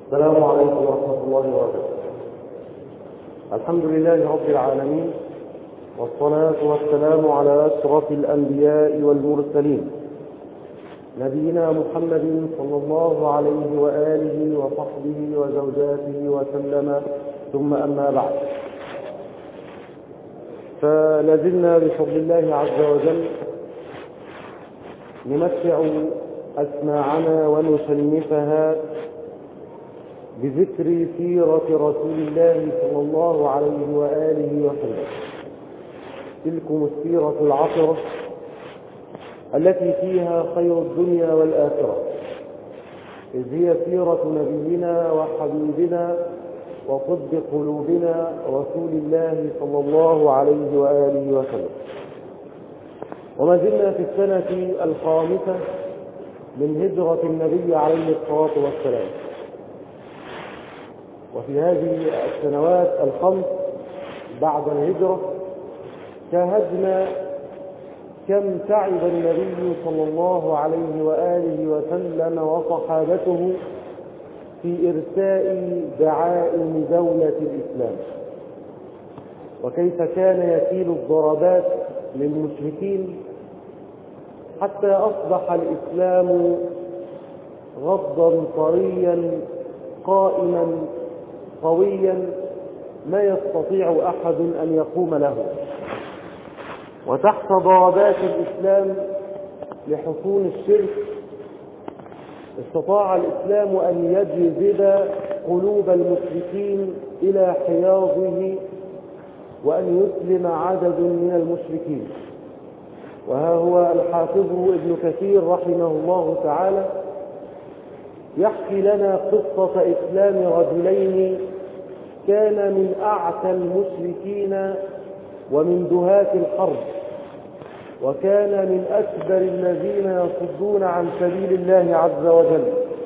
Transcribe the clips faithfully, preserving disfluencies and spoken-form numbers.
السلام عليكم ورحمة الله وبركاته. الحمد لله رب العالمين، والصلاة والسلام على أشرف الأنبياء والمرسلين، نبينا محمد صلى الله عليه وآله وصحبه وزوجاته وسلم، ثم أما بعد، فلازلنا بفضل الله عز وجل نمتع أسماعنا ونشنفها بذكر سيرة رسول الله صلى الله عليه وآله وسلم، تلكم السيرة العطرة التي فيها خير الدنيا والآخرة، إذ هي سيرة نبينا وحبيبنا وطب قلوبنا رسول الله صلى الله عليه وآله وسلم. وما زلنا في السنة الخامسة من هجرة النبي عليه الصلاة والسلام، وفي هذه السنوات الخمس بعد الهجرة شاهدنا كم تعب النبي صلى الله عليه وآله وسلم وصحابته في إرساء دعائم دولة الإسلام، وكيف كان يكيل الضربات للمشركين حتى أصبح الإسلام غضا طريا قائما قويا ما يستطيع أحد أن يقوم له. وتحت ضربات الإسلام لحصون الشرك استطاع الإسلام أن يجذب قلوب المشركين إلى حياضه وأن يسلم عدد من المشركين. وها هو الحافظ ابن كثير رحمه الله تعالى يحكي لنا قصة إسلام رجلين كان من أعتى المشركين ومن دهاة الحرب، وكان من أكبر الذين يصدون عن سبيل الله عز وجل،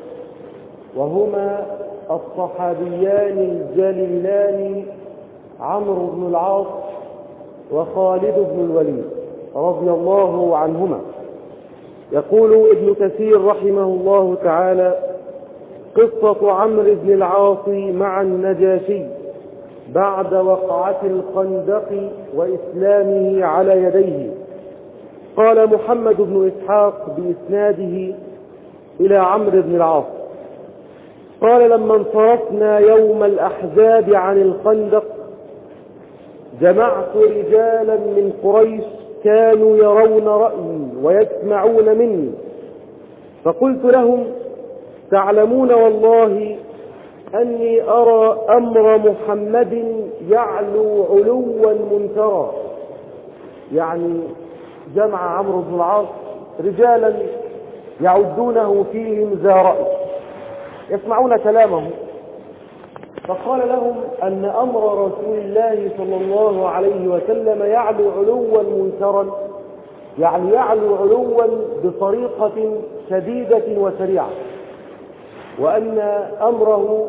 وهما الصحابيان الجليلان عمرو بن العاص وخالد بن الوليد رضي الله عنهما. يقول ابن كثير رحمه الله تعالى: قصة عمرو بن العاص مع النجاشي بعد وقعة الخندق وإسلامه على يديه. قال محمد بن إسحاق بإسناده إلى عمرو بن العاص قال: لما انصرفنا يوم الأحزاب عن الخندق جمعت رجالا من قريش كانوا يرون رأيي ويسمعون مني، فقلت لهم: تعلمون والله أني أرى أمر محمد يعلو علوا منكرا. يعني جمع عمرو بن العاص رجالا يعدونه فيهم ذا رأي يسمعون كلامه، فقال لهم أن أمر رسول الله صلى الله عليه وسلم يعلو علوا منكرا، يعني يعلو علوا بطريقة شديدة وسريعة، وأن أمره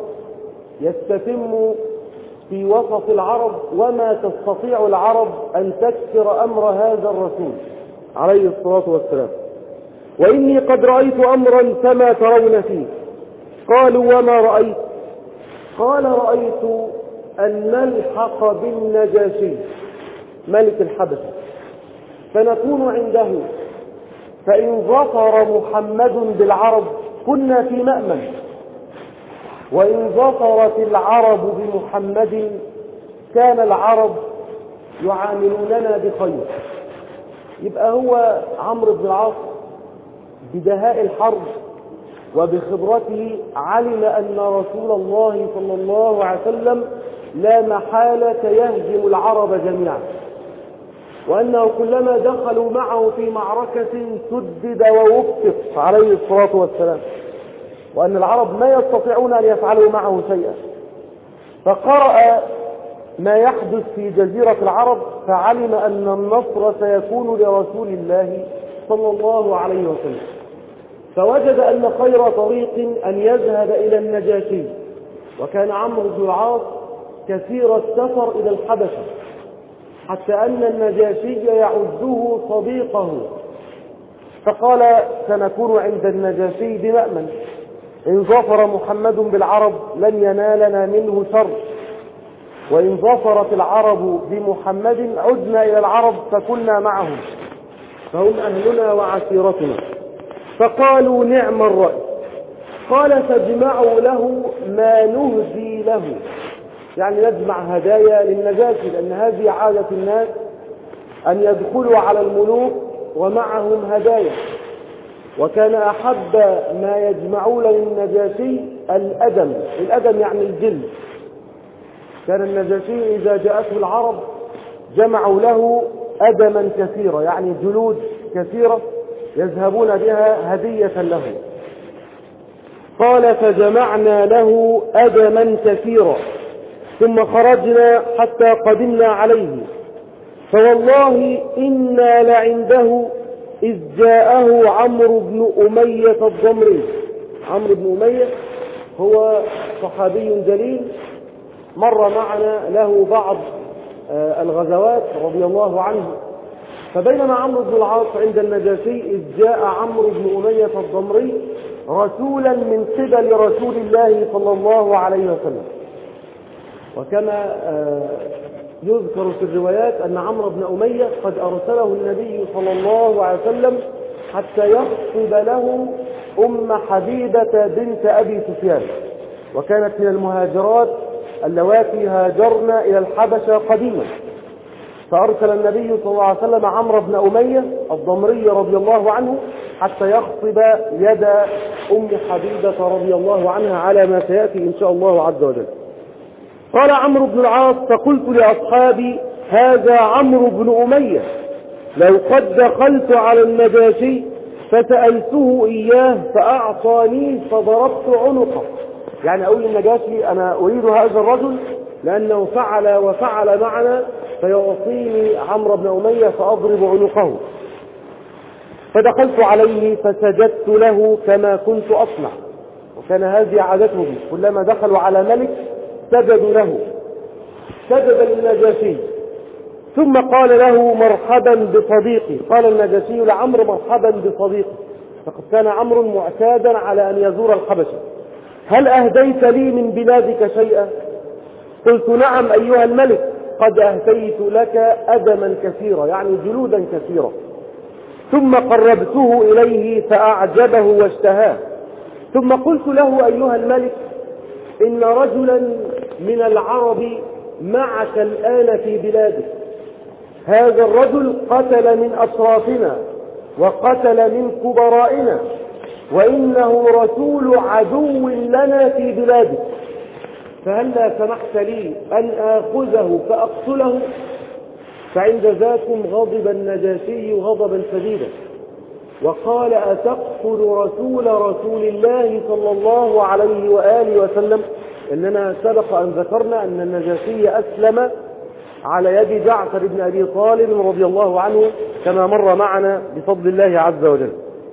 يستتم في وسط العرب وما تستطيع العرب أن تكسر أمر هذا الرسول عليه الصلاة والسلام. وإني قد رأيت أمرا فما ترون فيه. قالوا: وما رأيت؟ قال: رأيت أن نلحق بالنجاشي ملك الحبشة فنكون عنده، فإن ظفر محمد بالعرب كنا في مأمن، وإن ظفرت العرب بمحمد كان العرب يعاملوننا بخير. يبقى هو عمرو بن العاص بدهاء الحرب وبخبرته علم أن رسول الله صلى الله عليه وسلم لا محالة يهزم العرب جميعا، وأنه كلما دخلوا معه في معركة سدد ووفق عليه الصلاة والسلام، وأن العرب ما يستطيعون أن يفعلوا معه شيئا. فقرأ ما يحدث في جزيرة العرب فعلم أن النصر سيكون لرسول الله صلى الله عليه وسلم، فوجد أن خير طريق أن يذهب إلى النجاشي. وكان عمرو بن العاص كثير السفر إلى الحبشة حتى أن النجاشي يعده صديقه، فقال: سنكون عند النجاشي بمأمن. إن ظفر محمد بالعرب لن ينالنا منه شر، وإن ظفرت العرب بمحمد عدنا إلى العرب فكنا معهم، فهم أهلنا وعشيرتنا. فقالوا نعم الرأي. قال فاجمعوا له ما نهدي له، يعني نجمع هدايا للنجاشي، لأن هذه عادة الناس أن يدخلوا على الملوك ومعهم هدايا، وكان أحب ما يجمعون للنجاشي الأدم. الأدم يعني الجلد. كان النجاشي إذا جاءته العرب جمعوا له أدما كثيرة، يعني جلود كثيرة يذهبون بها هدية له. قال فجمعنا له أدما كثيرا ثم خرجنا حتى قدمنا عليه، فوالله إنا لعنده إذ جاءه عمرو بن أمية الضمري. عمرو بن أمية هو صحابي جليل مر معنا له بعض الغزوات رضي الله عنه. فبينما عمرو بن العاص عند النجاشي إذ جاء عمرو بن أمية الضمري رسولا من قبل رسول الله صلى الله عليه وسلم. وكما يذكر في الروايات أن عمرو بن أمية قد أرسله النبي صلى الله عليه وسلم حتى يخطب له أم حبيبة بنت أبي سفيان، وكانت من المهاجرات اللواتي هاجرن إلى الحبشة قديما. فأرسل النبي صلى الله عليه وسلم عمرو بن أمية الضمري رضي الله عنه حتى يخطب يد أم حبيبة رضي الله عنها على ما سيأتي إن شاء الله عز وجل. قال عمرو بن العاص فقلت لأصحابي هذا عمرو بن أمية، لو قد دخلت على النجاشي فسألته إياه فأعطاني فضربت عنقه. يعني أقول للنجاشي أنا أريد هذا الرجل لأنه فعل وفعل معنا، فيعطيني عمرو بن أمية فأضرب عنقه. فدخلت عليه فسجدت له كما كنت أصنع، وكان هذه عادتهم كلما دخلوا على ملك سجدوا له. سجد للنجاشي ثم قال له مرحبا بصديقي. قال النجاشي لعمرو مرحبا بصديقي، فقد كان عمرو معتادا على أن يزور الحبشة. هل أهديت لي من بلادك شيئا؟ قلت نعم أيها الملك، قد أهديت لك أدما كثيرا، يعني جلودا كثيرا. ثم قربته إليه فأعجبه واشتهاه. ثم قلت له أيها الملك إن رجلا من العرب معك الآن في بلادك، هذا الرجل قتل من أشرافنا وقتل من كبرائنا، وإنه رسول عدو لنا في بلادك، فهل لا سمحت لي أن آخذه فأقتله؟ فعند ذاكم غضب النجاشي غضبا شديدا وقال أتقتل رسول رسول الله صلى الله عليه وآله وسلم؟ إننا سبق أن ذكرنا أن النجاشي أسلم على يد جعفر بن أبي طالب رضي الله عنه كما مر معنا بفضل الله عز وجل.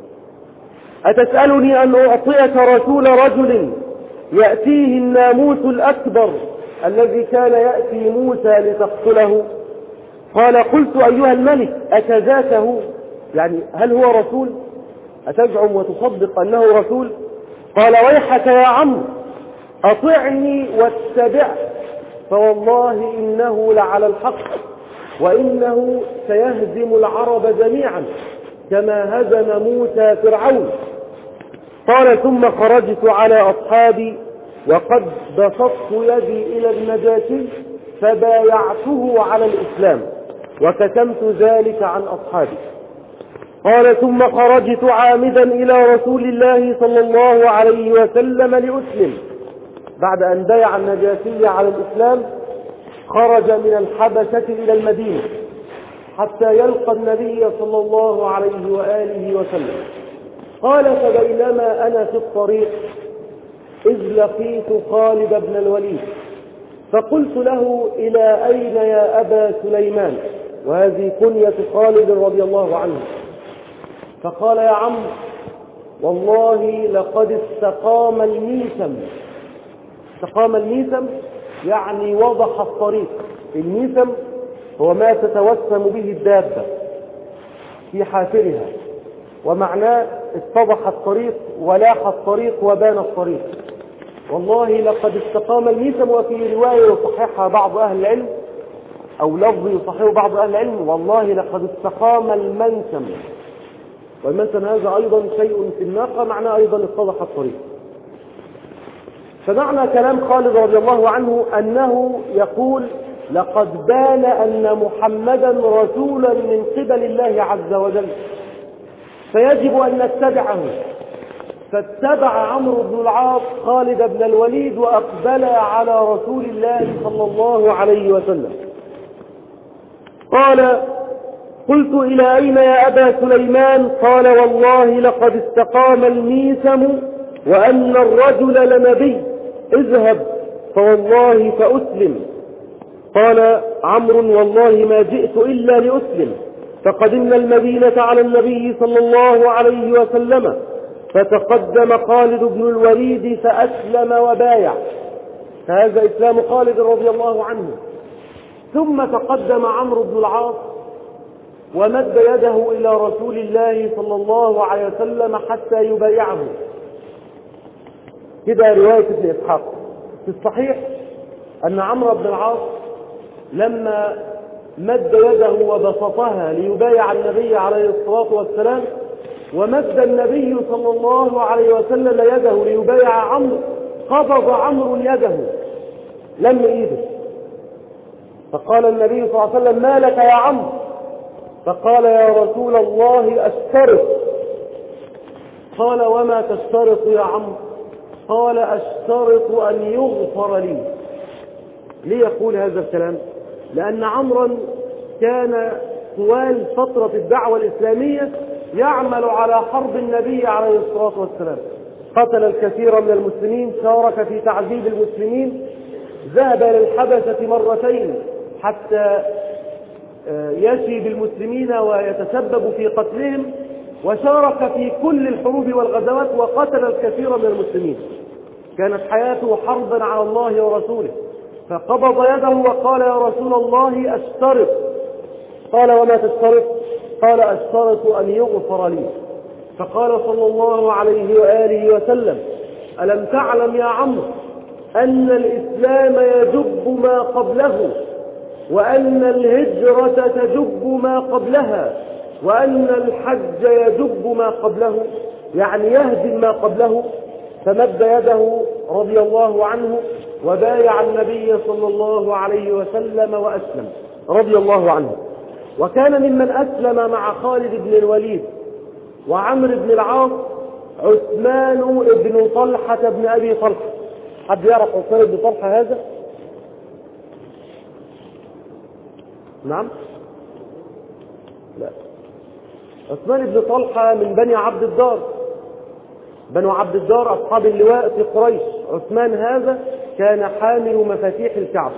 أتسألني أن أعطيك رسول رجل يأتيه الناموس الأكبر الذي كان يأتي موسى لتقتله؟ قال قلت أيها الملك أكذاك هو؟ يعني هل هو رسول؟ أتزعم وتصدق أنه رسول؟ قال ويحك يا عمرو أطعني واتبع، فوالله إنه لعلى الحق، وإنه سيهزم العرب جميعا كما هزم موسى فرعون. قال ثم خرجت على أصحابي وقد بسطت يدي إلى النجاشي فبايعته على الإسلام وكتمت ذلك عن أصحابي. قال ثم خرجت عامدا إلى رسول الله صلى الله عليه وسلم لأسلم. بعد أن بايع النجاشي على الإسلام خرج من الحبشة إلى المدينة حتى يلقى النبي صلى الله عليه وآله وسلم. قال فبينما أنا في الطريق إذ لقيت خالد بن الوليد فقلت له إلى أين يا أبا سليمان؟ وهذه كنية خالد رضي الله عنه. فقال يا عمرو والله لقد استقام الميسم. استقام الميسم يعني وضح الطريق. الميسم هو ما تتوسم به الدابة في حافرها، ومعناه اتضح الطريق ولاح الطريق وبان الطريق. والله لقد استقام الميسم. وفي رواية يصححها بعض أهل العلم أو لفظ يصححه بعض أهل العلم: والله لقد استقام المنسم. والمنسم هذا أيضا شيء في الناقة، معناه أيضا اتضح الطريق. فمعنى كلام خالد رضي الله عنه أنه يقول: لقد بان أن محمدا رسولا من قبل الله عز وجل، فيجب أن نتبعه. فاتبع عمرو بن العاص خالد بن الوليد وأقبل على رسول الله صلى الله عليه وسلم. قال: قلت: إلى أين يا أبا سليمان؟ قال: والله لقد استقام الميسم وأن الرجل لنبي، اذهب فوالله فأسلم. قال عمرو: والله ما جئت إلا لأسلم. فقدمنا المدينة على النبي صلى الله عليه وسلم، فتقدم خالد بن الوليد فأسلم وبايع. فهذا إسلام خالد رضي الله عنه. ثم تقدم عمرو بن العاص ومد يده إلى رسول الله صلى الله عليه وسلم حتى يبايعه. كده رواية ابن إسحاق. في الصحيح أن عمرو بن العاص لما مد يده وبسطها ليبايع النبي عليه الصلاة والسلام، ومد النبي صلى الله عليه وسلم يده ليبايع عمرو، قبض عمرو يده لم ايده. فقال النبي صلى الله عليه وسلم: ما لك يا عمرو؟ فقال: يا رسول الله أشترط. قال: وما تشترط يا عمرو؟ قال: أشترط أن يغفر لي. ليه يقول هذا الكلام؟ لأن عمرا كان طوال فترة الدعوة الإسلامية يعمل على حرب النبي عليه الصلاة والسلام، قتل الكثير من المسلمين، شارك في تعذيب المسلمين، ذهب للحبشة مرتين حتى يشي بالمسلمين ويتسبب في قتلهم، وشارك في كل الحروب والغزوات وقتل الكثير من المسلمين. كانت حياته حربا على الله ورسوله. فقبض يده وقال: يا رسول الله أشترط. قال: وما تشترط؟ قال: أشترط أن يغفر لي. فقال صلى الله عليه وآله وسلم: ألم تعلم يا عمرو أن الإسلام يجب ما قبله، وأن الهجرة تجب ما قبلها، وأن الحج يجب ما قبله، يعني يهدم ما قبله. فمد يده رضي الله عنه وبايع النبي صلى الله عليه وسلم وأسلم رضي الله عنه. وكان ممن أسلم مع خالد بن الوليد وعمرو بن العاص عثمان بن طلحة بن أبي طلحة. حد يعرف عثمان بن طلحة هذا؟ نعم؟ لا. عثمان بن طلحة من بني عبد الدار. بنو عبد الدار أصحاب اللواء في قريش. عثمان هذا كان حامل مفاتيح الكعبة.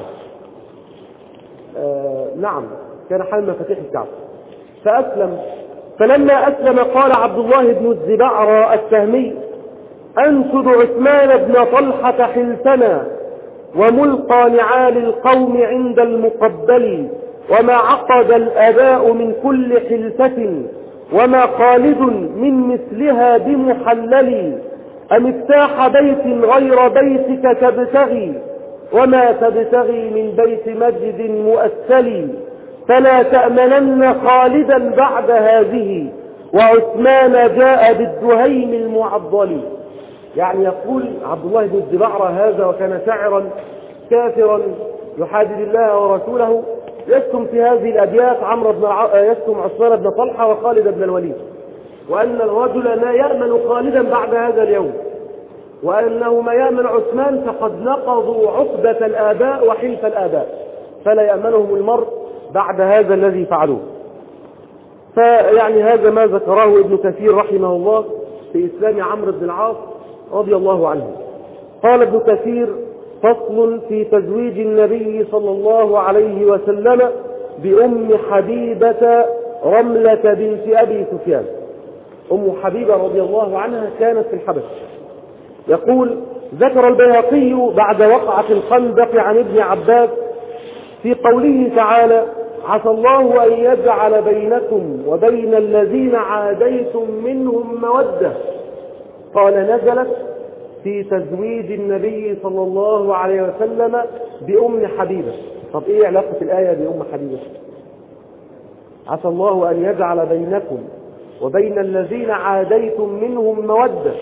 آه نعم، كان حامل مفاتيح الكعبة. فأسلم. فلما أسلم قال عبد الله بن الزبعرى السهمي: أنشد عثمان بن طلحة حلتنا، وملقى نعال القوم عند المقبل، وما عقد الآباء من كل حلفة، وما خالد من مثلها بمحلل. أمفتاح بيت غير بيتك تبتغي، وما تبتغي من بيت مجد مؤسل. فلا تأمنن خالدا بعد هذه، وعثمان جاء بالدهيم المعضل. يعني يقول عبد الله بن الزبعرى هذا، وكان شاعرا كافرا يحادد الله ورسوله، يشتم في هذه الأبيات عمرو بن يشتم عثمان بن طلحة وخالد بن الوليد، وأن الرجل لا يأمن خالدا بعد هذا اليوم، وأنه ما يأمن عثمان فقد نقضوا عقدة الآباء وحلف الآباء، فلا يأمنهم المرء بعد هذا الذي فعلوه. فيعني هذا ما ذكره ابن كثير رحمه الله في إسلام عمرو بن العاص رضي الله عنه. قال ابن كثير: فصل في تزويج النبي صلى الله عليه وسلم بأم حبيبة رملة بنت أبي سفيان. أم حبيبة رضي الله عنها كانت في الحبش. يقول: ذكر البيهقي بعد وقعة الخندق عن ابن عباس في قوله تعالى: عسى الله أن يجعل بينكم وبين الذين عاديتم منهم مودة. قال نزلت في تزويج النبي صلى الله عليه وسلم بأم حبيبة. طب إيه علاقة الآية بأم حبيبة؟ عسى الله أن يجعل بينكم وبين الذين عاديتم منهم مودة.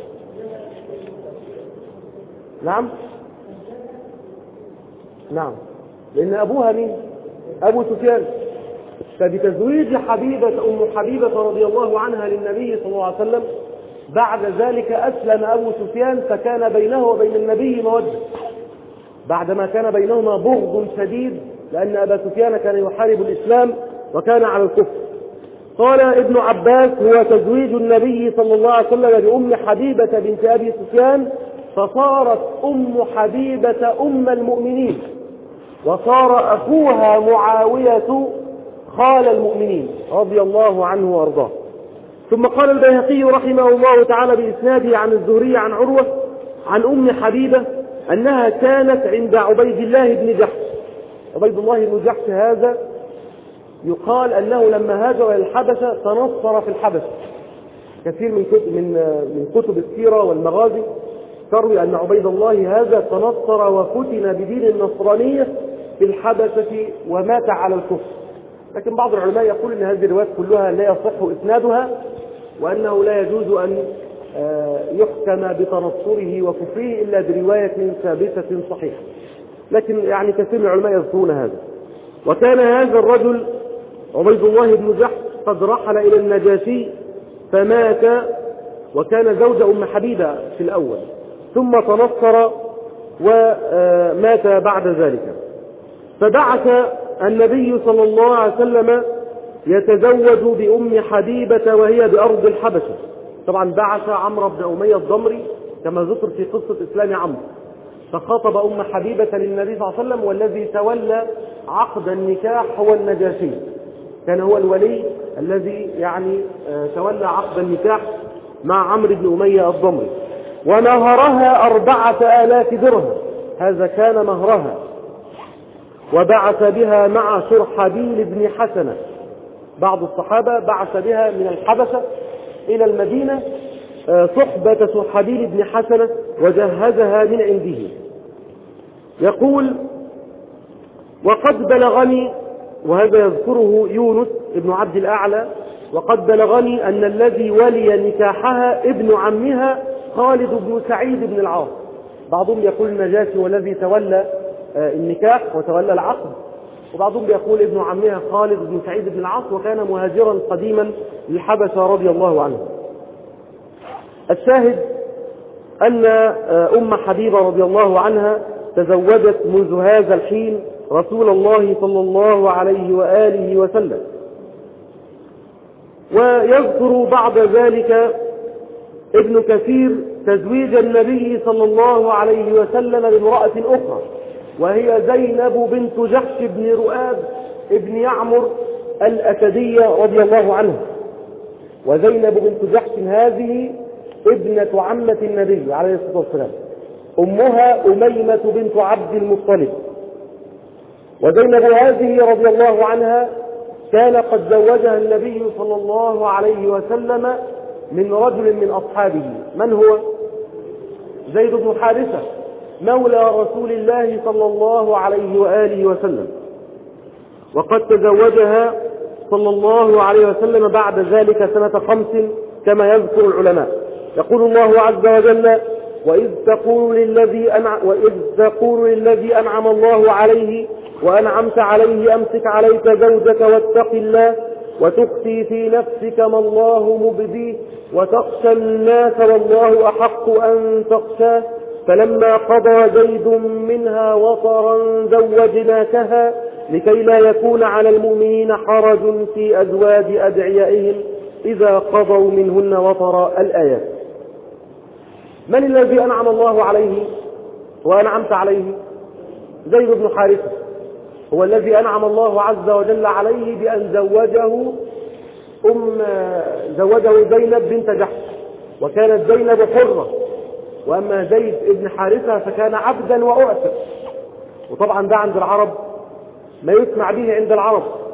نعم نعم لأن أبوها مين؟ أبو سفيان. فبتزويج حبيبة أم حبيبة رضي الله عنها للنبي صلى الله عليه وسلم بعد ذلك أسلم أبو سفيان، فكان بينه وبين النبي مودة بعدما كان بينهما بغض شديد، لأن أبا سفيان كان يحارب الإسلام وكان على الكفر. قال ابن عباس: هو تزويج النبي صلى الله عليه وسلم بأم حبيبة بنت أبي سفيان، فصارت أم حبيبة أم المؤمنين، وصار أخوها معاوية خال المؤمنين رضي الله عنه وأرضاه. ثم قال البيهقي رحمه الله تعالى بإسناده عن الزهري عن عروة عن أم حبيبة أنها كانت عند عبيد الله بن جحش. عبيد الله بن جحش هذا يقال أنه لما هاجر إلى الحبشة تنصر في الحبشة. كثير من كتب, من من كتب السيرة والمغازي تروي أن عبيد الله هذا تنصر وفتن بدين النصرانية في الحبشة ومات على الكفر. لكن بعض العلماء يقول أن هذه الروايات كلها لا يصح إسنادها، وأنه لا يجوز أن يحكم بتنصره وكفره إلا برواية ثابتة صحيحة. لكن يعني كثير من العلماء يذكرون هذا. وكان هذا الرجل عبيد الله بن جحش قد رحل إلى النجاشي فمات، وكان زوج أم حبيبة في الأول، ثم تنصر ومات بعد ذلك. فبعث النبي صلى الله عليه وسلم يتزوج بأم حبيبة وهي بأرض الحبشة. طبعا بعث عمرو بن أمية الضمري كما ذكر في قصة إسلام عمرو، فخاطب أم حبيبة للنبي صلى الله عليه وسلم، والذي تولى عقد النكاح هو النجاشي، كان هو الولي الذي يعني تولى عقد النكاح مع عمرو بن أمية الضمري. ومهرها أربعة آلاف درهم، هذا كان مهرها. وبعث بها مع شرحبيل بن حسنة، بعض الصحابة بعث بها من الحبشة إلى المدينة صحبة شرحبيل بن حسنة وجهزها من عنده. يقول: وقد بلغني، وهذا يذكره يونس ابن عبد الأعلى، وقد بلغني أن الذي ولي نكاحها ابن عمها خالد بن سعيد بن العاص. بعضهم يقول النجاشي والذي تولى النكاح وتولى العقد، وبعضهم يقول ابن عمها خالد بن سعيد بن العاص، وكان مهاجرا قديما للحبشة رضي الله عنه. الشاهد أن أم حبيبة رضي الله عنها تزوجت منذ هذا الحين رسول الله صلى الله عليه وآله وسلم. ويذكر بعد ذلك ابن كثير تزويج النبي صلى الله عليه وسلم بامرأة أخرى، وهي زينب بنت جحش بن رؤاب ابن يعمر الأسدية رضي الله عنها. وزينب بنت جحش هذه ابنة عمة النبي عليه الصلاة والسلام، أمها أميمة بنت عبد المطلب. وزينب هذه رضي الله عنها كان قد زوجها النبي صلى الله عليه وسلم من رجل من أصحابه. من هو؟ زيد بن حارثة مولى رسول الله صلى الله عليه وآله وسلم. وقد تزوجها صلى الله عليه وسلم بعد ذلك سنة خمس كما يذكر العلماء. يقول الله عز وجل: وإذ تقول للذي أنع... وإذ تقول للذي أنعم الله عليه وأنعمت عليه أمسك عليك زوجك واتق الله وتخفي في نفسك ما الله مبديه وتخشى الناس والله أحق أن تخشاه فلما قضى زيد منها وطرا زوجناكها لكي لا يكون على المؤمنين حرج في أزواج أدعيائهم إذا قضوا منهن وطرا. الآيات. من الذي أنعم الله عليه وأنعمت عليه؟ زيد بن حارثة هو الذي أنعم الله عز وجل عليه بأن زوجه أم زوجه زينب بنت جحش، وكانت زينب حرة، وأما زيد بن حارثة فكان عبدا وأعتق. وطبعا ده عند العرب ما يسمع به عند العرب،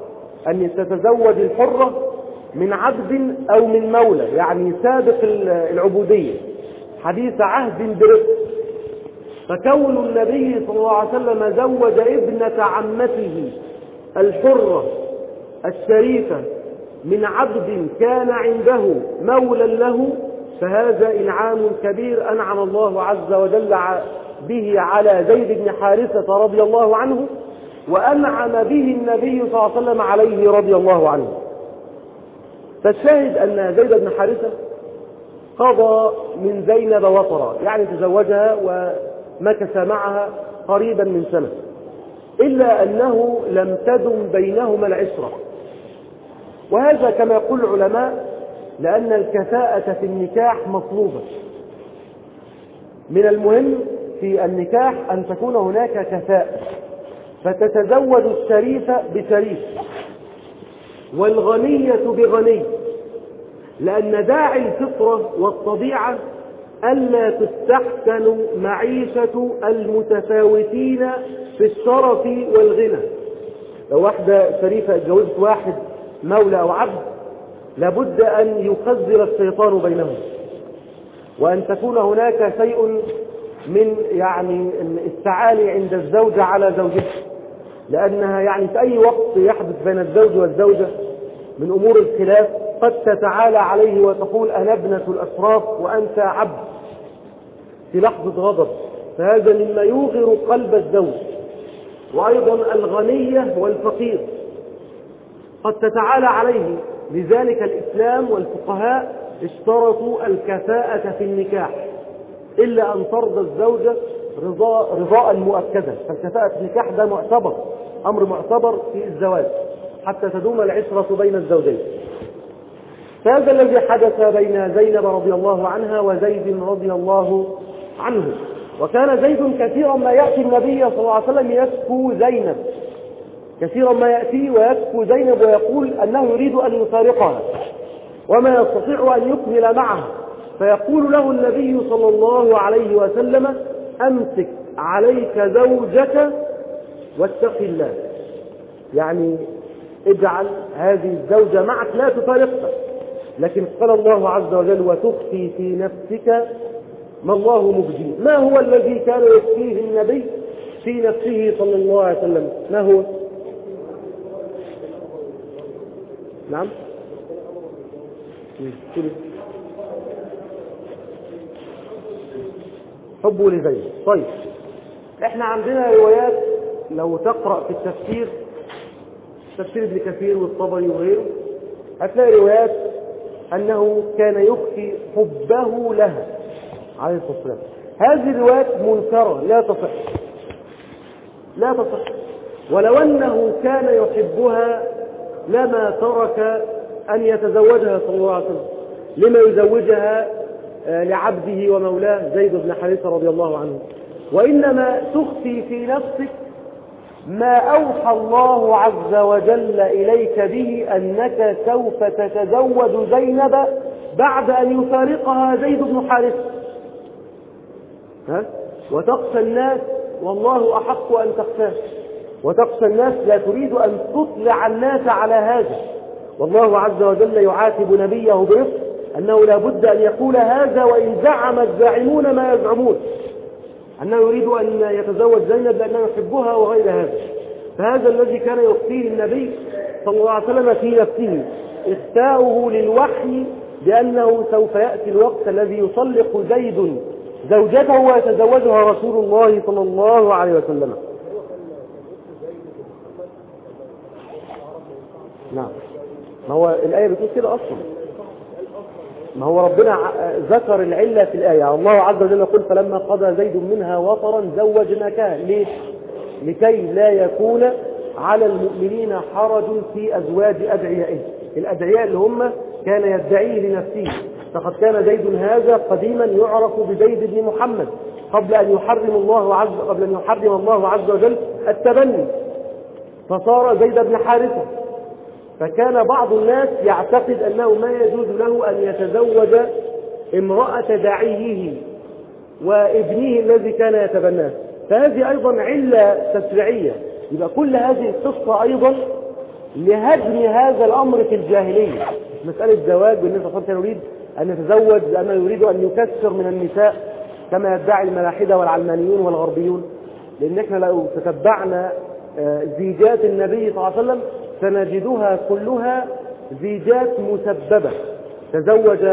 أن تتزوج الحرة من عبد أو من مولى، يعني سابق العبودية حديث عهد برفق. فكون النبي صلى الله عليه وسلم زوج ابنة عمته الحرة الشريفة من عبد كان عنده مولى له، فهذا إنعام كبير أنعم الله عز وجل به على زيد بن حارثة رضي الله عنه، وأنعم به النبي صلى الله عليه وسلم عليه رضي الله عنه. فالشاهد أن زيد بن حارثة قضى من زينب وطرا، يعني تزوجها ومكث معها قريبا من سنة، إلا أنه لم تدم بينهما العشرة. وهذا كما يقول العلماء لأن الكفاءة في النكاح مطلوبة. من المهم في النكاح أن تكون هناك كفاءة، فتتزوج الشريف بشريف والغنية بغني، لأن داعي الفطرة والطبيعة ألا تستحسن معيشة المتفاوتين في الشرف والغنى. لو واحدة شريفة اتجوزت واحد مولى أو عبد لابد أن يخزر الشيطان بينهم، وأن تكون هناك شيء من يعني التعالي عند الزوجة على زوجها، لأنها يعني في أي وقت يحدث بين الزوج والزوجة من أمور الخلاف قد تتعالى عليه وتقول أنا ابنة الأشراف وأنت عبد في لحظة غضب، فهذا مما يوغر قلب الزوج. وأيضا الغنية والفقير قد تتعالى عليه، لذلك الإسلام والفقهاء اشترطوا الكفاءة في النكاح، إلا أن ترضى الزوجة رضاء, رضاء مؤكدا. فالكفاءة في النكاح ده معتبر، أمر معتبر في الزواج حتى تدوم العشرة بين الزوجين. فهذا الذي حدث بين زينب رضي الله عنها وزيد رضي الله عنه. وكان زيد كثيرا ما يأتي النبي صلى الله عليه وسلم يشكو زينب، كثيرا ما يأتي ويشكو زينب ويقول أنه يريد أن يفارقها وما يستطيع أن يكمل معها، فيقول له النبي صلى الله عليه وسلم أمسك عليك زوجك واتق الله، يعني اجعل هذه الزوجة معك لا تفارقها. لكن قال الله عز وجل وتخفي في نفسك ما الله مبديه. ما هو الذي كان يخفيه النبي في نفسه صلى الله عليه وسلم؟ ما هو؟ نعم حبه لزيد. طيب احنا عندنا روايات لو تقرأ في التفسير، تفسير ابن كثير والطبري وغيره، هتلاقي روايات أنه كان يخفي حبه لها عليه الصلاة والسلام. هذه الروايات منكرة لا تصح، لا تصح. ولو أنه كان يحبها لما ترك أن يتزوجها صلى الله عليه وسلم. لما يزوجها لعبده ومولاه زيد بن حارثة رضي الله عنه؟ وإنما تخفي في نفسك ما أوحى الله عز وجل إليك به أنك سوف تتزوج زينب بعد أن يفارقها زيد بن حارثة. ها؟ وتخشى الناس والله أحق أن تخشاه، وتخشى الناس لا تريد أن تطلع الناس على هذا. والله عز وجل يعاتب نبيه برفق أنه لا بد أن يقول هذا وإن زعم الزاعمون ما يزعمون، أنه يريد أن يتزوج زينب لأنه يحبها وغير هذا. فهذا الذي كان يخفيه النبي صلى الله عليه وسلم في نفسه، إخفاؤه للوحي بأنه سوف يأتي الوقت الذي يطلق زيد زوجته ويتزوجها رسول الله صلى الله عليه وسلم. نعم، ما هو الآية بتقول كده أصلا. ما هو ربنا ذكر العلة في الآية. الله عز وجل يقول فلما قضى زيد منها وطرا زوجناكها. ليه؟ لكي لا يكون على المؤمنين حرج في أزواج أدعيائه، الأدعياء اللي هم كان يدعيه لنفسه. فقد كان زيد هذا قديما يعرف بزيد بن محمد قبل أن يحرم الله عز قبل أن يحرم الله عز وجل التبني، فصار زيد بن حارثة. فكان بعض الناس يعتقد أنه ما يجوز له أن يتزوج امرأة داعيه وابنه الذي كان يتبناه. فهذه أيضا علة تشريعية. يبقى كل هذه القصة أيضا لهدم هذا الأمر في الجاهلية. مسألة زواج بالنسبة للرسول كان يريد أن يتزوج لأنه يريد أن يكثر من النساء كما يدعي الملاحدة والعلمانيون والغربيون، لأن احنا لو تتبعنا زيجات النبي صلى الله عليه وسلم سنجدها كلها زيجات مسببة، تزوج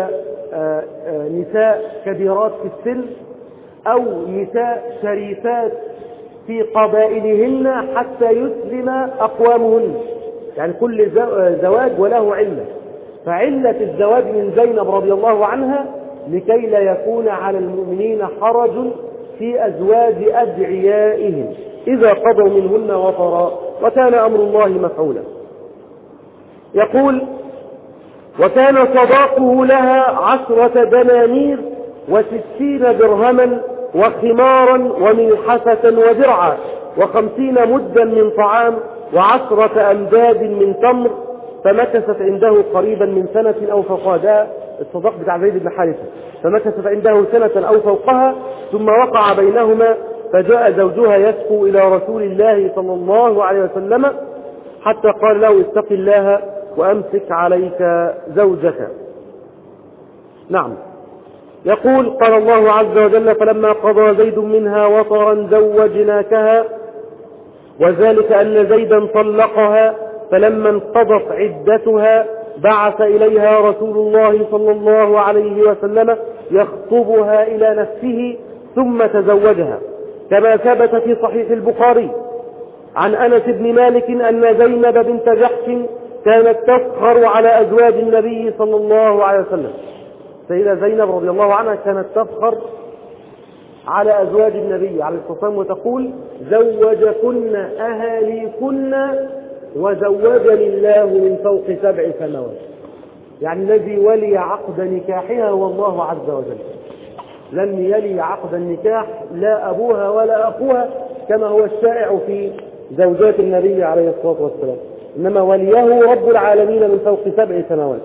نساء كبيرات في السن أو نساء شريفات في قبائلهن حتى يسلم أقوامهن، يعني كل زواج وله علة. فعلة الزواج من زينب رضي الله عنها لكي لا يكون على المؤمنين حرج في أزواج أدعيائهم إذا قضوا منهن وطرا، وكان أمر الله مفعولا. يقول: وكان صداقه لها عشرة دنانير وستين درهما وخمارا وملحفة ودرعا وخمسين مدا من طعام وعشرة أمداد من تمر، فمكثت عنده قريبا من سنة أو فوقها. ده الصداق بتاع زيد بن حارثة، فمكثت عنده سنة أو فوقها ثم وقع بينهما، فجاء زوجها يشكو إلى رسول الله صلى الله عليه وسلم حتى قال له: اتق الله وأمسك عليك زوجك. نعم. يقول: قال الله عز وجل: فلما قضى زيد منها وطرا زوجناكها، وذلك أن زيدا طلقها، فلما انقضت عدتها بعث إليها رسول الله صلى الله عليه وسلم يخطبها إلى نفسه ثم تزوجها، كما ثبت في صحيح البخاري عن أنس بن مالك أن زينب بنت جحش كانت تفخر على أزواج النبي صلى الله عليه وسلم. سيدة زينب رضي الله عنها كانت تفخر على أزواج النبي عليه الصلاة والسلام وتقول: زوجكن أهاليكن وزوجني الله من فوق سبع سماوات. يعني الذي ولي عقد نكاحها هو الله عز وجل، لم يلي عقد النكاح لا أبوها ولا أخوها كما هو الشائع في زوجات النبي عليه الصلاة والسلام، إنما وليه رب العالمين من فوق سبع سماوات.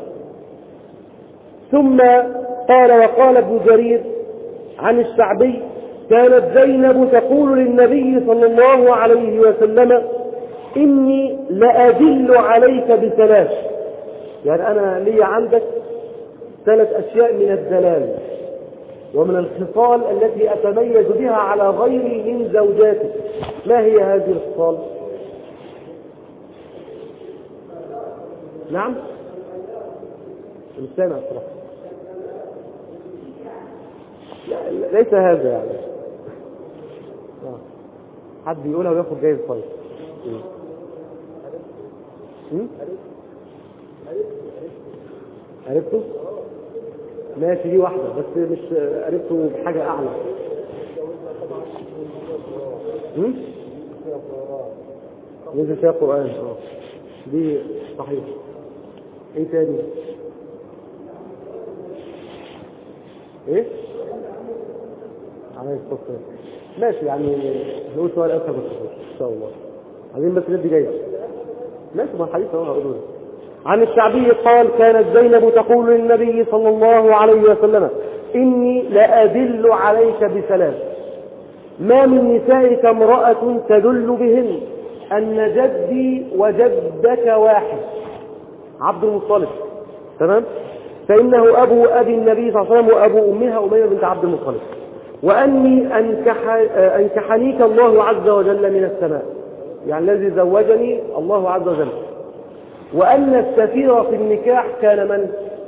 ثم قال: وقال ابن جرير عن الشعبي: كانت زينب تقول للنبي صلى الله عليه وسلم: إني لأدل عليك بثلاث، يعني أنا لي عندك ثلاث أشياء من الدلال ومن الخصال التي أتميز بها على غيري من زوجاتك. ما هي هذه الخصال؟ نعم؟ السنة صراحة. لا ليس هذا يعني حد يقولها وياخد جايز طيب. عرفته؟ ماشي، دي واحدة بس مش عرفته بحاجة أعلى. نزل فيها قرآن. دي صحيح. ايه تاني؟ ايه؟ عليه الصلاة والسلام. ماشي، يعني نقول سؤال أكثر من إن شاء الله. عايزين بس ندي جاية. ماشي، ما الحديث أهو هقوله. عن الشعبي قال: كانت زينب تقول للنبي صلى الله عليه وسلم: إني لأدل عليك بثلاث، ما من نسائك امرأة تدل بهن أن جدي وجدك واحد، عبد المطلب، تمام؟ فإنه أبو أبي النبي صلى الله عليه وسلم وأبو أمها أمية بنت عبد المطلب، وأني أنكح أنكحنيك الله عز وجل من السماء، يعني الذي زوجني الله عز وجل، وأن السفير في النكاح كان من؟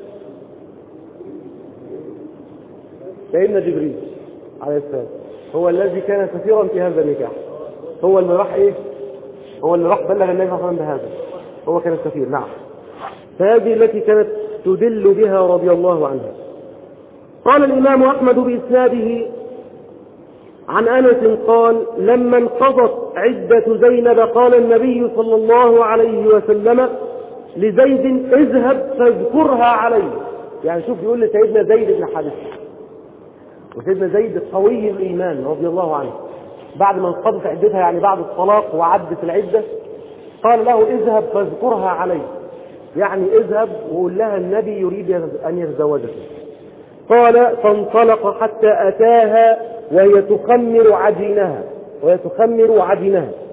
سيدنا جبريل عليه السلام، هو الذي كان سفيرا في هذا النكاح، هو اللي راح إيه؟ هو اللي راح بلغ النبي صلى الله عليه وسلم بهذا، هو كان السفير. نعم. فهذه التي كانت تدل بها رضي الله عنها. قال الإمام أحمد بإسناده عن أنس قال: لما انقضت عدة زينب قال النبي صلى الله عليه وسلم لزيد: اذهب فاذكرها علي. يعني شوف، يقول لسيدنا زيد بن حارثة، وسيدنا زيد قوي الإيمان رضي الله عنه، بعد ما انقضت عدتها يعني بعد الطلاق وعدت العدة، قال له: اذهب فاذكرها علي، يعني اذهب وقول لها النبي يريد أن يتزوجك. قال: فانطلق حتى أتاها وهي تخمر عجينها وهي تخمر عجينها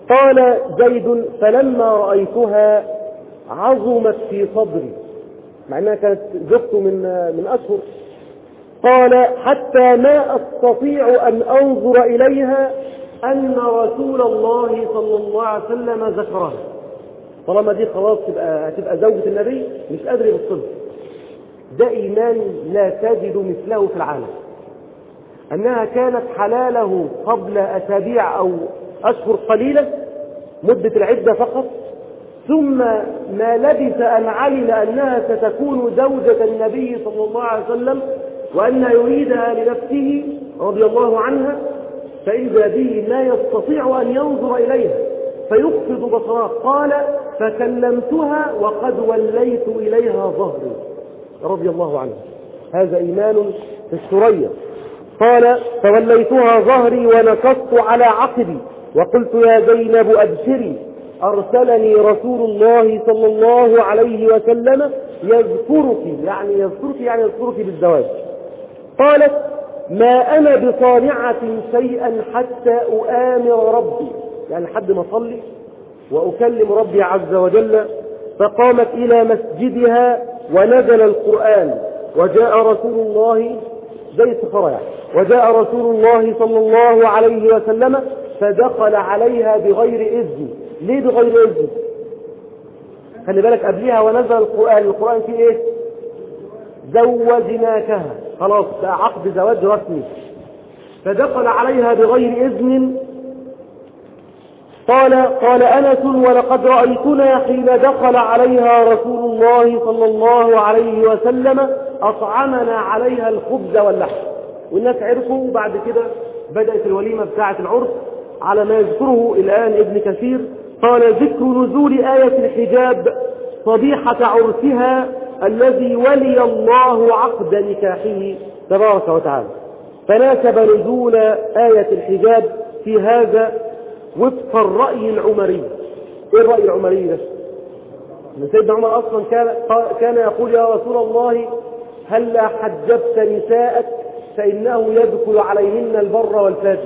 قال زيد فلما رأيتها عظمت في صدري، مع أنها كانت زوجته من من أشهر. قال حتى ما أستطيع أن أنظر إليها أن رسول الله صلى الله عليه وسلم ذكرها. طالما دي خلاص تبقى هتبقى زوجة النبي مش قادر يبصلها. ده إيمان لا تجد مثله في العالم، أنها كانت حلاله قبل أسابيع أو أشهر قليلة مدة العدة فقط، ثم ما لبث أن علم أنها ستكون زوجة النبي صلى الله عليه وسلم وأن يريدها لنفسه رضي الله عنها، فإذا به لا يستطيع أن ينظر إليها فيخفض بصره. قال فكلمتها وقد وليت إليها ظهري رضي الله عنها. هذا إيمان في الثريا. قال فوليتها ظهري ونكصت على عقبي وقلت يا زينب أبشري أرسلني رسول الله صلى الله عليه وسلم يذكرك، يعني يذكرك يعني يذكرك بالزواج. قالت ما أنا بصانعة شيئا حتى أؤامر ربي، يعني حد ما صلي وأكلم ربي عز وجل. فقامت إلى مسجدها ونزل القرآن وجاء رسول الله زي السفارة يعني وجاء رسول الله صلى الله عليه وسلم فدخل عليها بغير إذن. ليه بغير إذن؟ خلي بالك قبلها ونزل القرآن، القرآن فيه إيه؟ زوجناكها، خلاص ده عقد زواج رسمي. فدخل عليها بغير إذن. قال قال أنس ولقد رأيتنا حين دخل عليها رسول الله صلى الله عليه وسلم أطعمنا عليها الخبز واللحم. والناس عرفوا بعد كده بدأت الوليمة بتاعة العرس على ما يذكره الآن ابن كثير. قال ذكر نزول آية الحجاب صبيحة عرسها الذي ولي الله عقد نكاحه تبارك وتعالى. فناسب نزول آية الحجاب في هذا وفق الرأي العمري. ايه الرأي العمري ده؟ ان سيدنا عمر اصلا كان كان يقول يا رسول الله هلا حجبت نساءك فانه يدخل عليهن البر والفاجر.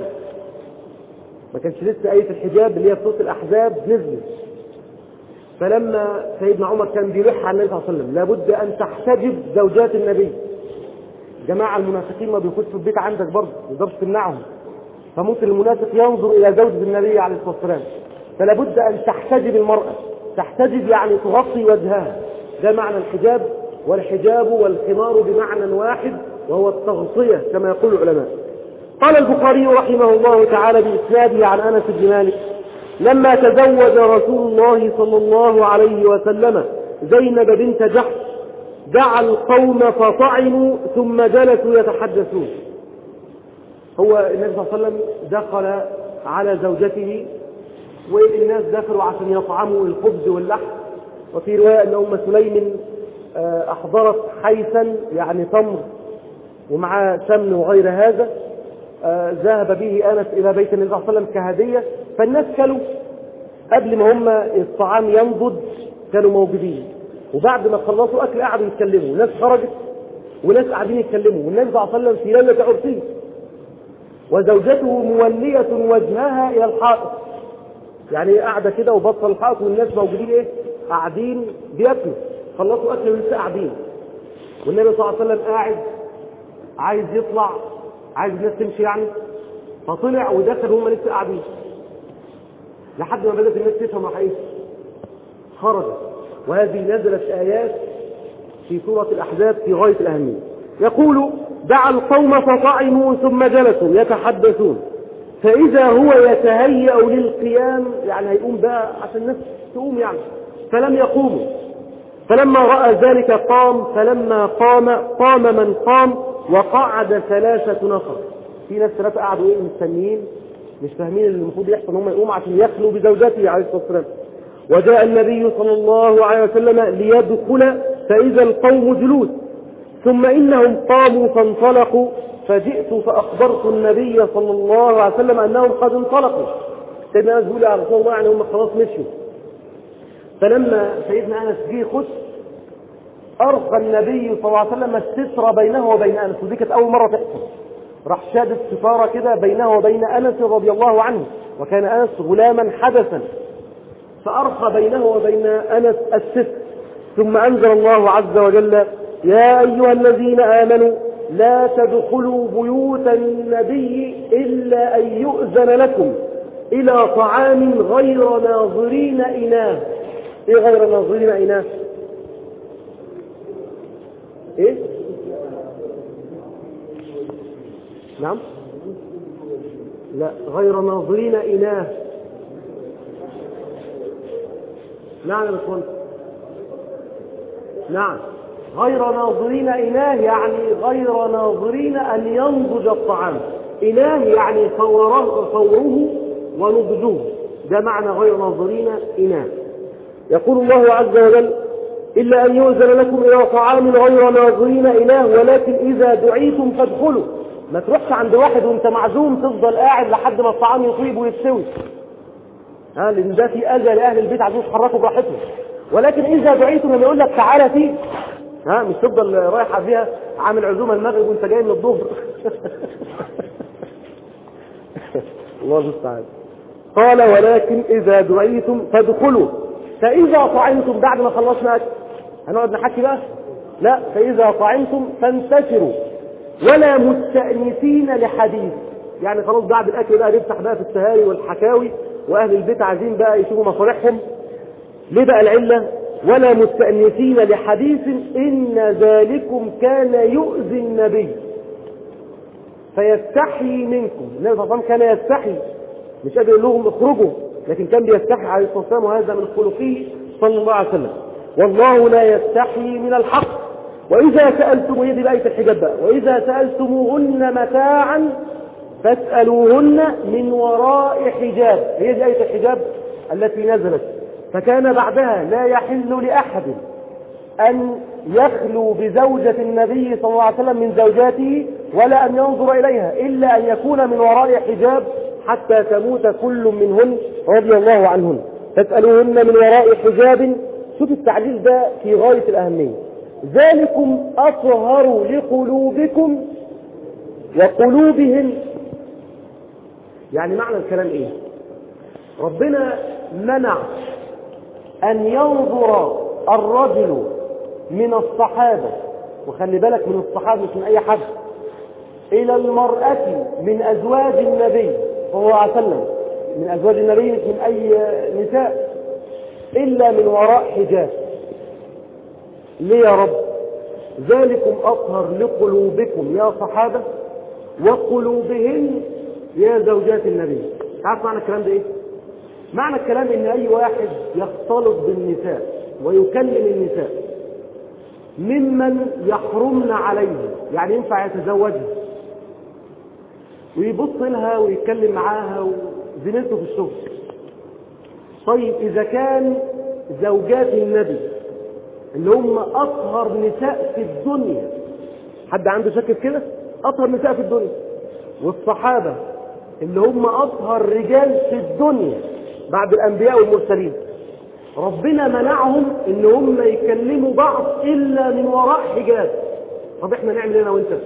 ما كانش لسه آية الحجاب اللي هي في سورة الأحزاب نزلت. فلما سيدنا عمر كان بيلح على النبي صلى الله عليه وسلم لابد أن تحتجب زوجات النبي. جماعة المنافقين ما بيخشوا في البيت عندك برضه ما تقدرش تمنعهم، فممكن المنافق ينظر إلى زوجة النبي عليه الصلاة والسلام. فلابد أن تحتجب المرأة. تحتجب يعني تغطي وجهها، ده معنى الحجاب. والحجاب والخمار بمعنى واحد وهو التغطية كما يقول العلماء. قال البخاري رحمه الله تعالى بإسناده عن أنس بن مالك لما تزوج رسول الله صلى الله عليه وسلم زينب بنت جحش دعا القوم فطعموا ثم جلسوا يتحدثون. هو النبي صلى الله عليه وسلم دخل على زوجته والناس دخلوا عشان يطعموا الخبز واللحم. وفي رواية أن أم سليم أحضرت حيثا يعني تمر ومع سمن وغير هذا، ذهب به أنس إلى بيت النبي صلى الله عليه وسلم كهدية. فالناس كانوا قبل ما هم الطعام ينضج كانوا موجودين، وبعد ما خلصوا أكل قعدوا يتكلموا. ناس خرجت وناس قاعدين يتكلموا، والنبي صلى الله عليه وسلم في ليلة عرسه وزوجته مولية وجهها إلى الحائط، يعني قاعدة كده وبطل الحائط والناس موجودين إيه؟ قاعدين بياكلوا، خلصوا أكل ولسه قاعدين، والنبي صلى الله عليه وسلم قاعد عايز يطلع، عايز الناس تمشي يعني، فطلع ودخل وهم لسه قاعدين لحد ما بدأت الناس تفهم راح ايه خرج. وهذه نزلت آيات في سورة الأحزاب في غاية الأهمية. يقول دعا القوم فطعموا ثم جلسوا يتحدثون فإذا هو يتهيأ للقيام، يعني هيقوم بقى عشان الناس تقوم يعني، فلم يقوموا. فلما رأى ذلك قام، فلما قام قام من قام وقعد ثلاثة نفر. في ناس ثلاثة قعدوا ايه مستنيين مش فاهمين اللي المفروض يحصل ان هم يقوموا عشان يخلوا بزوجته عليه الصلاة والسلام. وجاء النبي صلى الله عليه وسلم ليدخل فإذا القوم جلوس، ثم إنهم قاموا فانطلقوا، فجئت فأخبرت النبي صلى الله عليه وسلم أنهم قد انطلقوا. سيدنا أنس يقول يا رسول الله يعني هم خلاص مشوا. فلما سيدنا أنس جه يخش أرخى النبي صلى الله عليه وسلم الستر بينه وبين أنس، ودي كانت أول مرة تحصل. راح شاد الستارة كده بينه وبين أنس رضي الله عنه وكان أنس غلاما حدثا، فأرخى بينه وبين أنس الستر. ثم أنزل الله عز وجل: يا أيها الذين آمنوا لا تدخلوا بيوت النبي إلا أن يؤذن لكم إلى طعام غير ناظرين إناه. إيه غير ناظرين إناه؟ إيه؟ نعم؟ لا، غير ناظرين إناه. نعم يا باشمهندس. نعم، غير ناظرين إناه يعني غير ناظرين أن ينضج الطعام. إناه يعني فوره, فوره ونضجه، ده معنى غير ناظرين إناه. يقول الله عز وجل: إلا أن يؤذن لكم إلى طعام غير ناظرين إناه ولكن إذا دعيتم فادخلوا. ما تروحش عند واحد وانت معزوم تفضل قاعد لحد ما الطعام يطيب ويستوي، ها، لأن ده في أذى لأهل البيت عايزين يتحركوا براحتهم. ولكن إذا دعيتم لما يقول لك تعالى فيه، ها، مش تفضل رايحة فيها عامل عزومة المغرب وانت جاي من الظهر. الله المستعان. قال: ولكن إذا دعيتم فادخلوا فإذا طعمتم. بعد ما خلصنا أكل هنقعد نحكي بقى؟ لا، فإذا طعمتم فانتشروا ولا مستأنسين لحديث. يعني خلاص بعد الأكل بقى نفتح بقى في السهاري والحكاوي، وأهل البيت عايزين بقى يشوفوا مصالحهم. ليه بقى العلة؟ ولا مستأنسين لحديث إن ذلكم كان يؤذي النبي فيستحي منكم. النبي صلى الله عليه وسلم كان يستحي، مش قادر يقول لهم اخرجوا، لكن كان بيستحي عليه الصلاة والسلام، وهذا من خلقه صلى الله عليه وسلم. والله لا يستحي من الحق. وإذا سألتم، وهي دي بآية الحجاب بقى، وإذا سألتموهن متاعا فاسألوهن من وراء حجاب. هي دي آية الحجاب التي نزلت، فكان بعدها لا يحل لأحد أن يخلو بزوجة النبي صلى الله عليه وسلم من زوجاته ولا أن ينظر إليها إلا أن يكون من وراء حجاب حتى تموت كل منهن رضي الله عنهن. فاسألوهن من وراء حجاب. شوف التعليل ده في غاية الأهمية. ذلكم أطهر لقلوبكم وقلوبهن. يعني معنى الكلام إيه؟ ربنا منع أن ينظر الرجل من الصحابة، وخلي بالك من الصحابة مش من أي حد، إلى المرأة من أزواج النبي صلى الله عليه وسلم، من أزواج النبي مش من أي نساء، إلا من وراء حجاب. ليه يا رب؟ ذلكم أطهر لقلوبكم يا صحابة وقلوبهن يا زوجات النبي. تعرف معنى الكلام ده إيه؟ معنى الكلام إن أي واحد يختلط بالنساء ويكلم النساء ممن يحرمن عليه، يعني ينفع يتزوجها ويبص لها ويتكلم معاها وزميلته في الشغل. طيب إذا كان زوجات النبي اللي هم أطهر نساء في الدنيا، حد عنده شك في كده؟ أطهر نساء في الدنيا، والصحابة اللي هم أطهر رجال في الدنيا بعد الأنبياء والمرسلين، ربنا منعهم إن هم يكلموا بعض إلا من وراء حجاب. طب إحنا نعمل هنا وإنت؟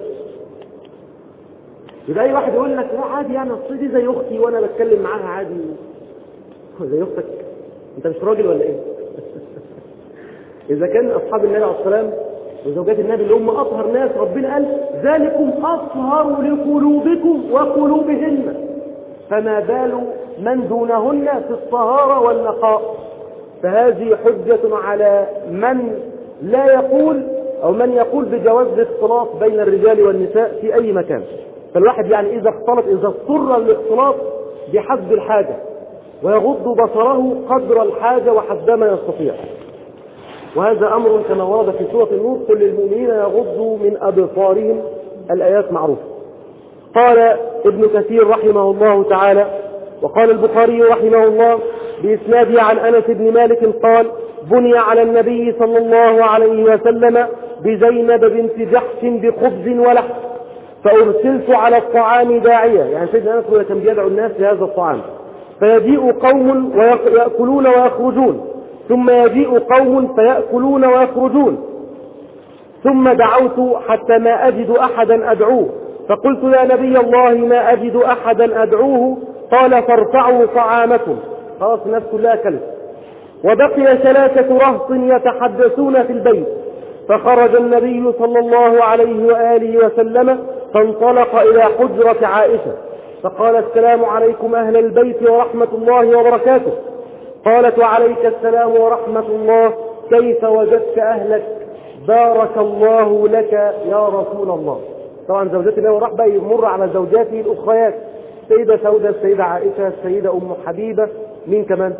يبقى أي واحد يقول لك لا عادي، يعني أصل دي زي أختي وأنا بتكلم معاها عادي. زي أختك؟ أنت مش راجل ولا إيه؟ إذا كان أصحاب النبي عليه الصلاة والسلام وزوجات النبي اللي هم أطهر ناس، ربنا قال ذلكم أطهر لقلوبكم وقلوبهن، فما بال من دونهن في الطهارة والنقاء. فهذه حجة على من لا يقول أو من يقول بجواز الاختلاط بين الرجال والنساء في أي مكان. فالواحد يعني إذا اختلط، إذا اضطر الاختلاط بحسب الحاجة، ويغض بصره قدر الحاجة وحسبما يستطيع. وهذا أمر كما ورد في سورة النور: قل للمؤمنين يغضوا من أبصارهم. الآيات معروفة. قال ابن كثير رحمه الله تعالى، وقال البخاري رحمه الله بإسناده عن أنس بن مالك قال: بني على النبي صلى الله عليه وسلم بزينب بنت جحش بخبز ولحم، فأرسلت على الطعام داعية. يعني سيدنا أنس كان بيدعو الناس لهذا الطعام، فيجيء قوم ويأكلون ويخرجون، ثم يجيء قوم فيأكلون ويخرجون، ثم دعوت حتى ما أجد أحدا أدعوه، فقلت يا نبي الله ما أجد أحدا أدعوه، قال فارفعوا طعامكم، خلاص الناس كلها كلت. وبقي ثلاثة رهط يتحدثون في البيت، فخرج النبي صلى الله عليه وآله وسلم فانطلق إلى حجرة عائشة فقال السلام عليكم أهل البيت ورحمة الله وبركاته. قالت وعليك السلام ورحمة الله، كيف وجدت أهلك؟ بارك الله لك يا رسول الله. طبعا زوجات النبي راح بقى يمر على زوجاته الأخريات، السيدة سودة، السيدة عائشة، السيدة أم حبيبة، مين كمان؟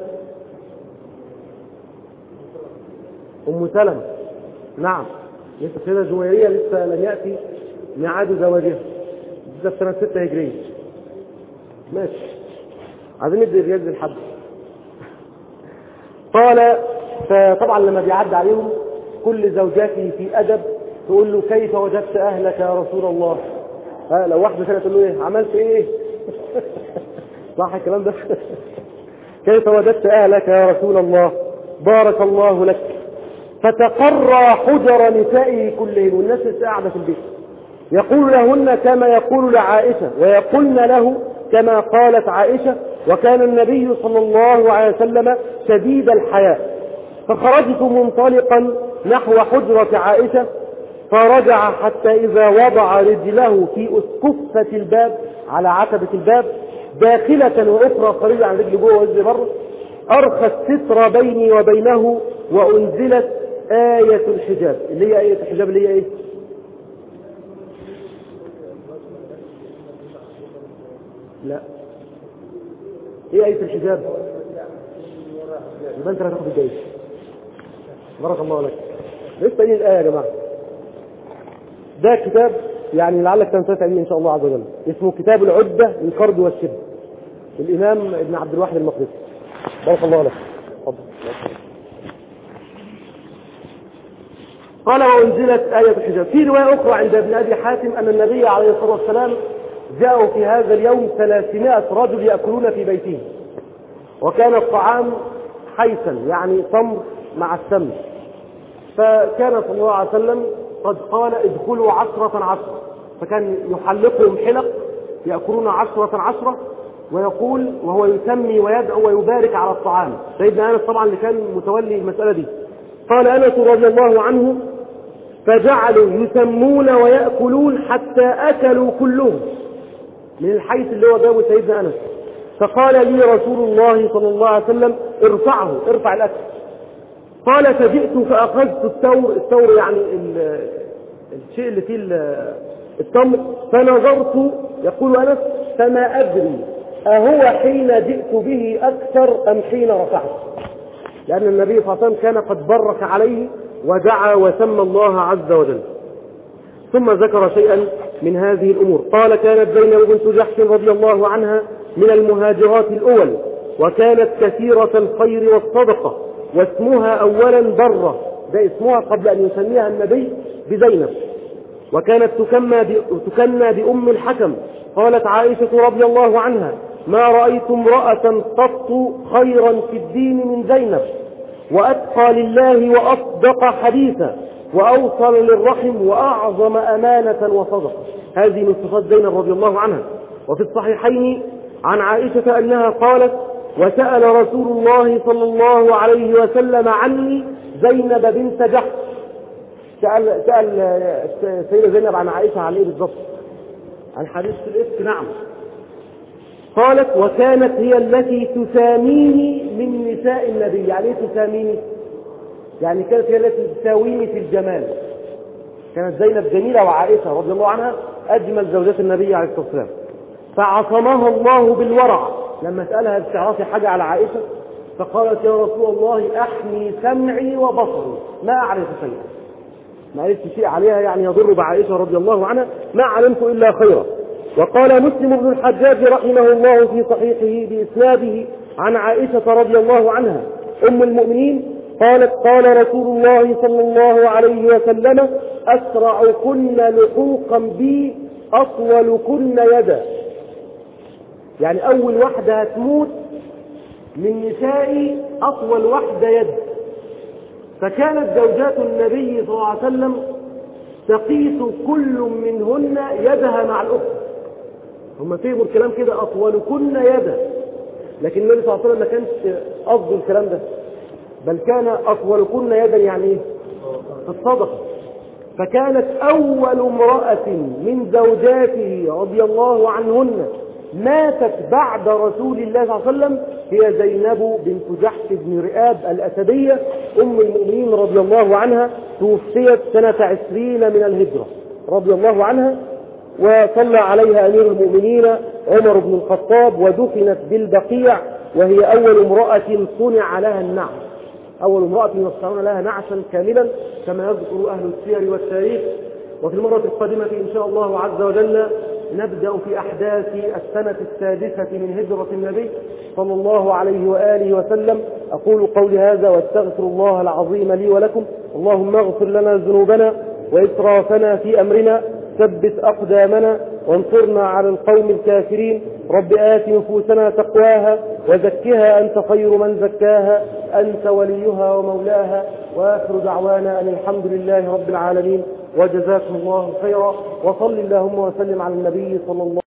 أم سلمة، نعم، لسه السيدة جويرية لسه لم يأتي ميعاد زواجها، لسه سنة ستة هجرية. ماشي، عايزين نبدأ رياض الحد. قال فطبعا لما بيعد عليهم كل زوجاته في أدب تقول له كيف وجدت أهلك يا رسول الله؟ ها لو واحدة كانت تقول له ايه عملت ايه؟ صح الكلام ده؟ كيف وجدت أهلك يا رسول الله؟ بارك الله لك. فتقرى حجر نسائه كلهم، والناس قاعدة في البيت، يقول لهن كما يقول لعائشة ويقولن له كما قالت عائشة. وكان النبي صلى الله عليه وسلم شديد الحياء. فخرجت منطلقا نحو حجرة عائشة، فرجع حتى إذا وضع رجله في أسكفة الباب على عتبة الباب داخلة وأخرى خارجة عن رجل جوه ورجل بره، أرخى الستر بيني وبينه وأنزلت آية الحجاب. اللي هي آية الحجاب اللي هي إيه؟ لا، ايه آية الحجاب؟ يبقى انت هتاخد الجايزة. بارك الله لك. لسه ايه الآية يا جماعة؟ ده كتاب يعني لعلك تنسى عليه ان شاء الله عز وجل، اسمه كتاب العدة للقرض والشبه، الإمام ابن عبد الواحد المقدسي. بارك الله لك. اتفضل. قال وأنزلت آية الحجاب. في رواية أخرى عند ابن أبي حاتم أن النبي عليه الصلاة والسلام جاءوا في هذا اليوم ثلاثمائة رجل يأكلون في بيته، وكان الطعام حيثا يعني تمر مع السمن. فكان صلى الله عليه وسلم قد قال ادخلوا عشرة عشرة، فكان يحلقهم حلق يأكلون عشرة عشرة، ويقول وهو يسمي ويدعو ويبارك على الطعام. سيدنا أنس طبعا اللي كان متولي المسألة دي، قال أنس رضي الله عنه فجعلوا يسمون ويأكلون حتى أكلوا كلهم من الحيث اللي هو جابه سيدنا أنس. فقال لي رسول الله صلى الله عليه وسلم ارفعه، ارفع الأكل. قال فجئت فأخذت الثور، الثور يعني الشيء اللي فيه التمر، فنظرت، يقول أنس فما أدري أهو حين جئت به أكثر أم حين رفعت، لأن النبي صلى الله عليه وسلم كان قد برك عليه ودعا وسمى الله عز وجل. ثم ذكر شيئا من هذه الأمور. قال كانت زينب بنت جحش رضي الله عنها من المهاجرات الأول، وكانت كثيرة الخير والصدقة، واسمها أولا برة، ده اسمها قبل أن يسميها النبي بزينب. وكانت تكنى بأم الحكم. قالت عائشة رضي الله عنها ما رأيت امرأة قط خيرا في الدين من زينب، وأتقى لله وأصدق حديثا وأوصل للرحم وأعظم أمانة وصدقة. هذه من صفات زينب رضي الله عنها. وفي الصحيحين عن عائشة أنها قالت وسأل رسول الله صلى الله عليه وسلم عني زينب بنت جحش. سأل, سأل سيدة زينب عن عائشة عن إيه بالضبط؟ عن حديث الإفك. نعم. قالت وكانت هي التي تساميني من نساء النبي. يعني ايه تساميني؟ يعني كانت هي التي تساويني في الجمال. كانت زينب جميلة، وعائشة رضي الله عنها أجمل زوجات النبي عليه الصلاة والسلام. فعصمها الله بالورع. لما سألها بتعرفي حاجة على عائشة فقالت يا رسول الله أحمي سمعي وبصري ما أعرف شيئا، ما عرفت شيء عليها يعني يضر بعائشة رضي الله عنها، ما علمت إلا خيرا. وقال مسلم بن الحجاج رحمه الله في صحيحه بإسناده عن عائشة رضي الله عنها أم المؤمنين قالت قال رسول الله صلى الله عليه وسلم أسرعكن لحوقا بي أطولكن يدا. يعني أول واحدة هتموت من نسائي أطول واحدة يد. فكانت زوجات النبي صلى الله عليه وسلم تقيس كل منهن يدها مع الأخرى، هم فهموا الكلام كده أطولكن يدا، لكن النبي صلى الله عليه وسلم ما كانش قصده الكلام ده، بل كان أطولكن يدا يعني ايه؟ في الصدقة. فكانت أول امرأة من زوجاته رضي الله عنهن ماتت بعد رسول الله صلى الله عليه وسلم هي زينب بنت جحش بن رئاب الأسدية أم المؤمنين رضي الله عنها، توفيت سنة عشرين من الهجرة رضي الله عنها، وصلى عليها أمير المؤمنين عمر بن الخطاب، ودفنت بالبقيع، وهي أول امرأة صنع لها النعش، أول امرأة يصنعون لها نعشا كاملا كما يذكر أهل السير والتاريخ. وفي المرة القادمة إن شاء الله عز وجل نبدأ في أحداث السنة السادسة من هجرة النبي صلى الله عليه وآله وسلم. أقول قولي هذا واستغفر الله العظيم لي ولكم. اللهم اغفر لنا ذنوبنا وإسرافنا في أمرنا، ثبت أقدامنا وانصرنا على القوم الكافرين. رب آت نفوسنا تقواها وزكها أنت خير من زكاها، أنت وليها ومولاها. وآخر دعوانا أن الحمد لله رب العالمين، وجزاكم الله خيرا، وصل اللهم وسلم على النبي صلى الله